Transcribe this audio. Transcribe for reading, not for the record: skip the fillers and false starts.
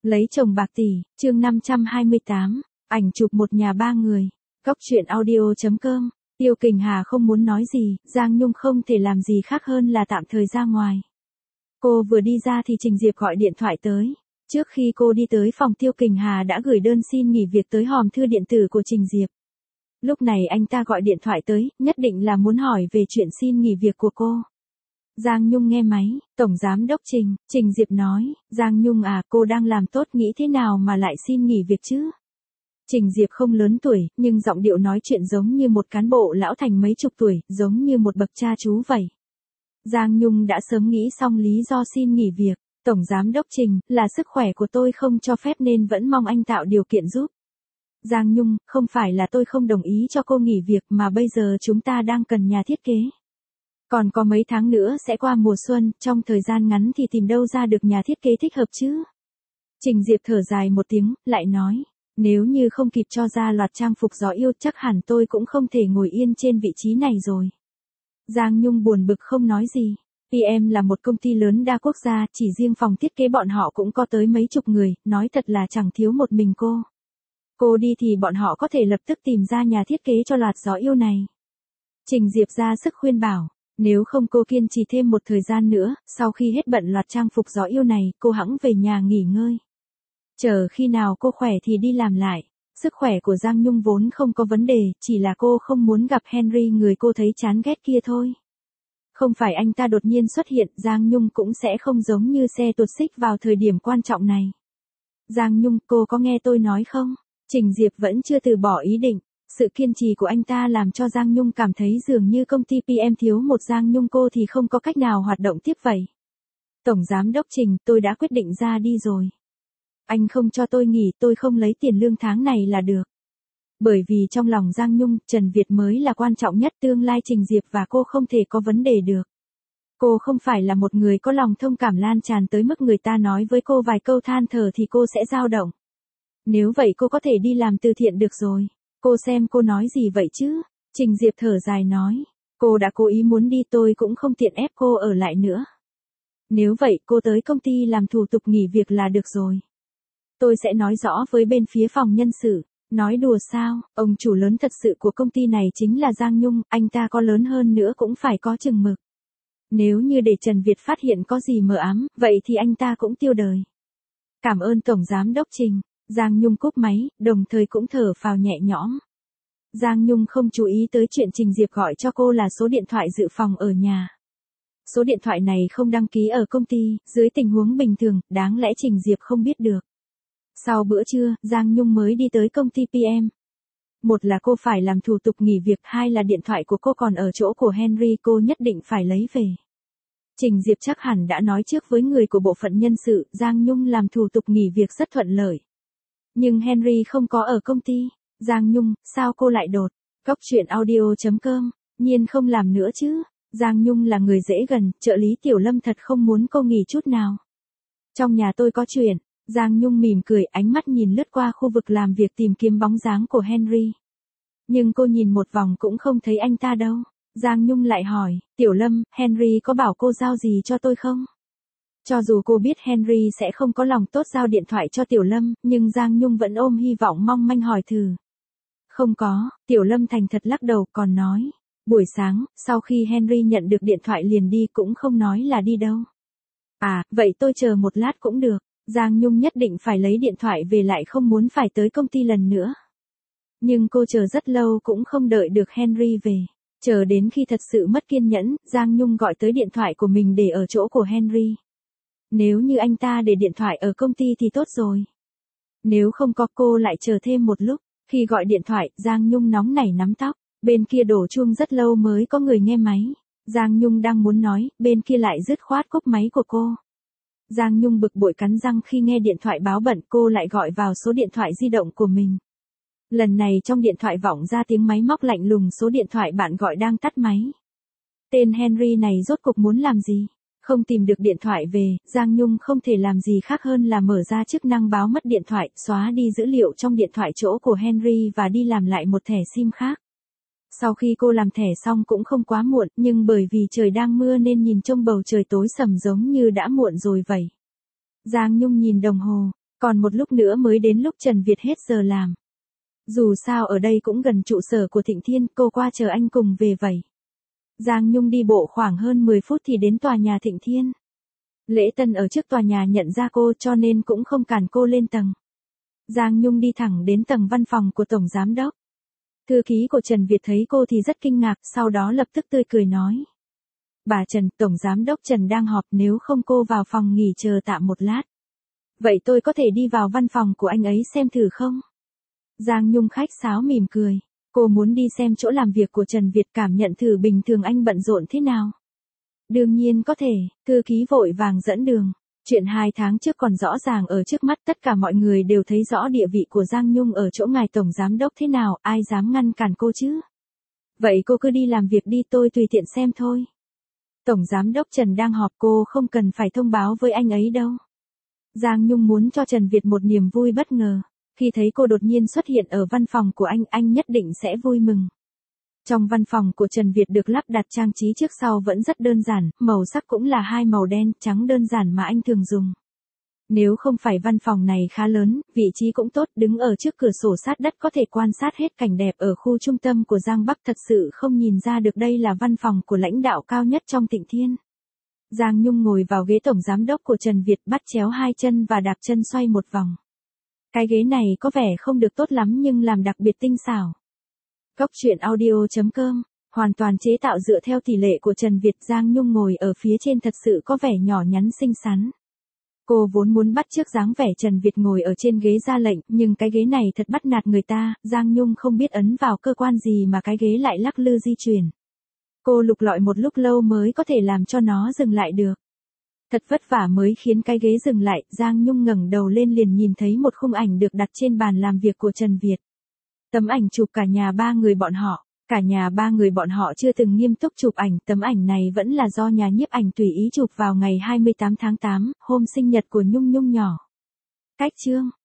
Lấy chồng bạc tỷ, chương 528, ảnh chụp một nhà ba người. Cóc truyện audio.com. Tiêu Kình Hà không muốn nói gì, Giang Nhung không thể làm gì khác hơn là tạm thời ra ngoài. Cô vừa đi ra thì Trình Diệp gọi điện thoại tới. Trước khi cô đi tới phòng Tiêu Kình Hà đã gửi đơn xin nghỉ việc tới hòm thư điện tử của Trình Diệp. Lúc này anh ta gọi điện thoại tới, nhất định là muốn hỏi về chuyện xin nghỉ việc của cô. Giang Nhung nghe máy, Tổng Giám đốc Trình Diệp nói, Giang Nhung à, cô đang làm tốt nghĩ thế nào mà lại xin nghỉ việc chứ? Trình Diệp không lớn tuổi, nhưng giọng điệu nói chuyện giống như một cán bộ lão thành mấy chục tuổi, giống như một bậc cha chú vậy. Giang Nhung đã sớm nghĩ xong lý do xin nghỉ việc. Tổng Giám đốc Trình, là sức khỏe của tôi không cho phép nên vẫn mong anh tạo điều kiện giúp. Giang Nhung, không phải là tôi không đồng ý cho cô nghỉ việc mà bây giờ chúng ta đang cần nhà thiết kế. Còn có mấy tháng nữa sẽ qua mùa xuân, trong thời gian ngắn thì tìm đâu ra được nhà thiết kế thích hợp chứ? Trình Diệp thở dài một tiếng, lại nói, nếu như không kịp cho ra loạt trang phục gió yêu chắc hẳn tôi cũng không thể ngồi yên trên vị trí này rồi. Giang Nhung buồn bực không nói gì. PM là một công ty lớn đa quốc gia, chỉ riêng phòng thiết kế bọn họ cũng có tới mấy chục người, nói thật là chẳng thiếu một mình cô. Cô đi thì bọn họ có thể lập tức tìm ra nhà thiết kế cho loạt gió yêu này. Trình Diệp ra sức khuyên bảo, nếu không cô kiên trì thêm một thời gian nữa, sau khi hết bận loạt trang phục gió yêu này, cô hẵng về nhà nghỉ ngơi. Chờ khi nào cô khỏe thì đi làm lại. Sức khỏe của Giang Nhung vốn không có vấn đề, chỉ là cô không muốn gặp Henry người cô thấy chán ghét kia thôi. Không phải anh ta đột nhiên xuất hiện, Giang Nhung cũng sẽ không giống như xe tuột xích vào thời điểm quan trọng này. Giang Nhung, cô có nghe tôi nói không? Trình Diệp vẫn chưa từ bỏ ý định. Sự kiên trì của anh ta làm cho Giang Nhung cảm thấy dường như công ty PM thiếu một Giang Nhung cô thì không có cách nào hoạt động tiếp vậy. Tổng Giám đốc Trình, tôi đã quyết định ra đi rồi. Anh không cho tôi nghỉ, tôi không lấy tiền lương tháng này là được. Bởi vì trong lòng Giang Nhung, Trần Việt mới là quan trọng nhất, tương lai Trình Diệp và cô không thể có vấn đề được. Cô không phải là một người có lòng thông cảm lan tràn tới mức người ta nói với cô vài câu than thở thì cô sẽ dao động. Nếu vậy cô có thể đi làm từ thiện được rồi. Cô xem cô nói gì vậy chứ? Trình Diệp thở dài nói. Cô đã cố ý muốn đi, tôi cũng không tiện ép cô ở lại nữa. Nếu vậy cô tới công ty làm thủ tục nghỉ việc là được rồi. Tôi sẽ nói rõ với bên phía phòng nhân sự. Nói đùa sao, ông chủ lớn thật sự của công ty này chính là Giang Nhung, anh ta có lớn hơn nữa cũng phải có chừng mực. Nếu như để Trần Việt phát hiện có gì mờ ám, vậy thì anh ta cũng tiêu đời. Cảm ơn Tổng Giám đốc Trình. Giang Nhung cúp máy, đồng thời cũng thở phào nhẹ nhõm. Giang Nhung không chú ý tới chuyện Trình Diệp gọi cho cô là số điện thoại dự phòng ở nhà. Số điện thoại này không đăng ký ở công ty, dưới tình huống bình thường, đáng lẽ Trình Diệp không biết được. Sau bữa trưa, Giang Nhung mới đi tới công ty PM. Một là cô phải làm thủ tục nghỉ việc, hai là điện thoại của cô còn ở chỗ của Henry, cô nhất định phải lấy về. Trình Diệp chắc hẳn đã nói trước với người của bộ phận nhân sự, Giang Nhung làm thủ tục nghỉ việc rất thuận lợi. Nhưng Henry không có ở công ty. Giang Nhung, sao cô lại đột? Cóc truyện audio.com, nhiên không làm nữa chứ. Giang Nhung là người dễ gần, trợ lý Tiểu Lâm thật không muốn cô nghỉ chút nào. Trong nhà tôi có chuyện. Giang Nhung mỉm cười, ánh mắt nhìn lướt qua khu vực làm việc tìm kiếm bóng dáng của Henry. Nhưng cô nhìn một vòng cũng không thấy anh ta đâu. Giang Nhung lại hỏi, Tiểu Lâm, Henry có bảo cô giao gì cho tôi không? Cho dù cô biết Henry sẽ không có lòng tốt giao điện thoại cho Tiểu Lâm, nhưng Giang Nhung vẫn ôm hy vọng mong manh hỏi thử. Không có, Tiểu Lâm thành thật lắc đầu còn nói. Buổi sáng, sau khi Henry nhận được điện thoại liền đi cũng không nói là đi đâu. À, vậy tôi chờ một lát cũng được. Giang Nhung nhất định phải lấy điện thoại về lại không muốn phải tới công ty lần nữa. Nhưng cô chờ rất lâu cũng không đợi được Henry về. Chờ đến khi thật sự mất kiên nhẫn, Giang Nhung gọi tới điện thoại của mình để ở chỗ của Henry. Nếu như anh ta để điện thoại ở công ty thì tốt rồi. Nếu không có cô lại chờ thêm một lúc. Khi gọi điện thoại, Giang Nhung nóng nảy nắm tóc. Bên kia đổ chuông rất lâu mới có người nghe máy. Giang Nhung đang muốn nói, bên kia lại dứt khoát cúp máy của cô. Giang Nhung bực bội cắn răng khi nghe điện thoại báo bận, cô lại gọi vào số điện thoại di động của mình. Lần này trong điện thoại vọng ra tiếng máy móc lạnh lùng, số điện thoại bạn gọi đang tắt máy. Tên Henry này rốt cuộc muốn làm gì? Không tìm được điện thoại về, Giang Nhung không thể làm gì khác hơn là mở ra chức năng báo mất điện thoại, xóa đi dữ liệu trong điện thoại chỗ của Henry và đi làm lại một thẻ SIM khác. Sau khi cô làm thẻ xong cũng không quá muộn, nhưng bởi vì trời đang mưa nên nhìn trông bầu trời tối sầm giống như đã muộn rồi vậy. Giang Nhung nhìn đồng hồ, Còn một lúc nữa mới đến lúc Trần Việt hết giờ làm. Dù sao ở đây cũng gần trụ sở của Thịnh Thiên, cô qua chờ anh cùng về vậy. Giang Nhung đi bộ khoảng hơn 10 phút thì đến tòa nhà Thịnh Thiên. Lễ Tân ở trước tòa nhà nhận ra cô cho nên cũng không cản cô lên tầng. Giang Nhung đi thẳng đến tầng văn phòng của Tổng Giám Đốc. Thư ký của Trần Việt thấy cô thì rất kinh ngạc, sau đó lập tức tươi cười nói. Bà Trần, Tổng Giám Đốc Trần đang họp, nếu không cô vào phòng nghỉ chờ tạm một lát. Vậy tôi có thể đi vào văn phòng của anh ấy xem thử không? Giang Nhung khách sáo mỉm cười. Cô muốn đi xem chỗ làm việc của Trần Việt, cảm nhận thử bình thường anh bận rộn thế nào. Đương nhiên có thể, thư ký vội vàng dẫn đường. Chuyện 2 tháng trước còn rõ ràng ở trước mắt, tất cả mọi người đều thấy rõ địa vị của Giang Nhung ở chỗ ngài Tổng Giám Đốc thế nào, ai dám ngăn cản cô chứ? Vậy cô cứ đi làm việc đi, tôi tùy tiện xem thôi. Tổng Giám Đốc Trần đang họp, cô không cần phải thông báo với anh ấy đâu. Giang Nhung muốn cho Trần Việt một niềm vui bất ngờ. Khi thấy cô đột nhiên xuất hiện ở văn phòng của anh nhất định sẽ vui mừng. Trong văn phòng của Trần Việt được lắp đặt trang trí trước sau vẫn rất đơn giản, màu sắc cũng là 2 màu đen, trắng đơn giản mà anh thường dùng. Nếu không phải văn phòng này khá lớn, vị trí cũng tốt, đứng ở trước cửa sổ sát đất có thể quan sát hết cảnh đẹp ở khu trung tâm của Giang Bắc, thật sự không nhìn ra được đây là văn phòng của lãnh đạo cao nhất trong Thịnh Thiên. Giang Nhung ngồi vào ghế Tổng Giám Đốc của Trần Việt, bắt chéo 2 chân và đạp chân xoay một vòng. Cái ghế này có vẻ không được tốt lắm nhưng làm đặc biệt tinh xảo. Góc truyện audio.com, hoàn toàn chế tạo dựa theo tỷ lệ của Trần Việt. Giang Nhung ngồi ở phía trên thật sự có vẻ nhỏ nhắn xinh xắn. Cô vốn muốn bắt chước dáng vẻ Trần Việt ngồi ở trên ghế ra lệnh, nhưng cái ghế này thật bắt nạt người ta, Giang Nhung không biết ấn vào cơ quan gì mà cái ghế lại lắc lư di chuyển. Cô lục lọi một lúc lâu mới có thể làm cho nó dừng lại được. Thật vất vả mới khiến cái ghế dừng lại, Giang Nhung ngẩng đầu lên liền nhìn thấy một khung ảnh được đặt trên bàn làm việc của Trần Việt. Tấm ảnh chụp cả nhà 3 người bọn họ. Cả nhà 3 người bọn họ chưa từng nghiêm túc chụp ảnh, tấm ảnh này vẫn là do nhà nhiếp ảnh tùy ý chụp vào ngày 28 tháng 8, hôm sinh nhật của Nhung Nhung nhỏ. Cách chương